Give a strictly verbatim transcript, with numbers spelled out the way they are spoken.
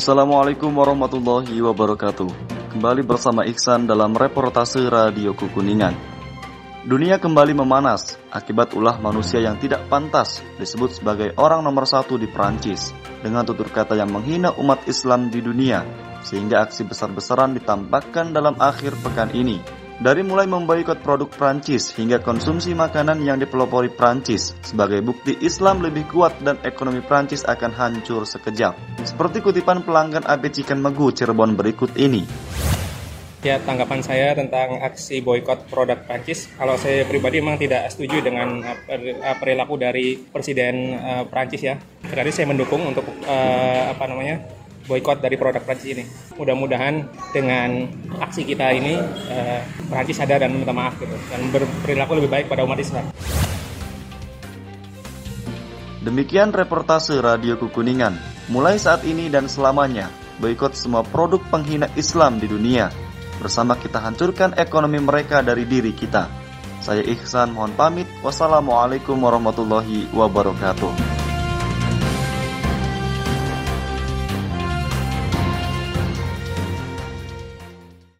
Assalamualaikum warahmatullahi wabarakatuh. Kembali bersama Ihsan dalam reportase Radio Kukuningan. Dunia kembali memanas akibat ulah manusia yang tidak pantas disebut sebagai orang nomor satu di Perancis dengan tutur kata yang menghina umat Islam di dunia, sehingga aksi besar-besaran ditampakkan dalam akhir pekan ini. Dari mulai memboikot produk Prancis hingga konsumsi makanan yang dipelopori Prancis sebagai bukti Islam lebih kuat dan ekonomi Prancis akan hancur sekejap. Seperti kutipan pelanggan A B Chicken Megu Cirebon berikut ini. Ya, tanggapan saya tentang aksi boikot produk Prancis, kalau saya pribadi memang tidak setuju dengan uh, perilaku dari Presiden uh, Prancis ya. Jadi saya mendukung untuk uh, apa namanya boikot dari produk Prancis ini. Mudah-mudahan dengan aksi kita ini uh, Prancis sadar dan minta maaf gitu dan berperilaku lebih baik pada umat Islam. Demikian reportase Radio Kukuningan. Mulai saat ini dan selamanya, boikot semua produk penghina Islam di dunia. Bersama kita hancurkan ekonomi mereka dari diri kita. Saya Ihsan mohon pamit. Wassalamualaikum warahmatullahi wabarakatuh.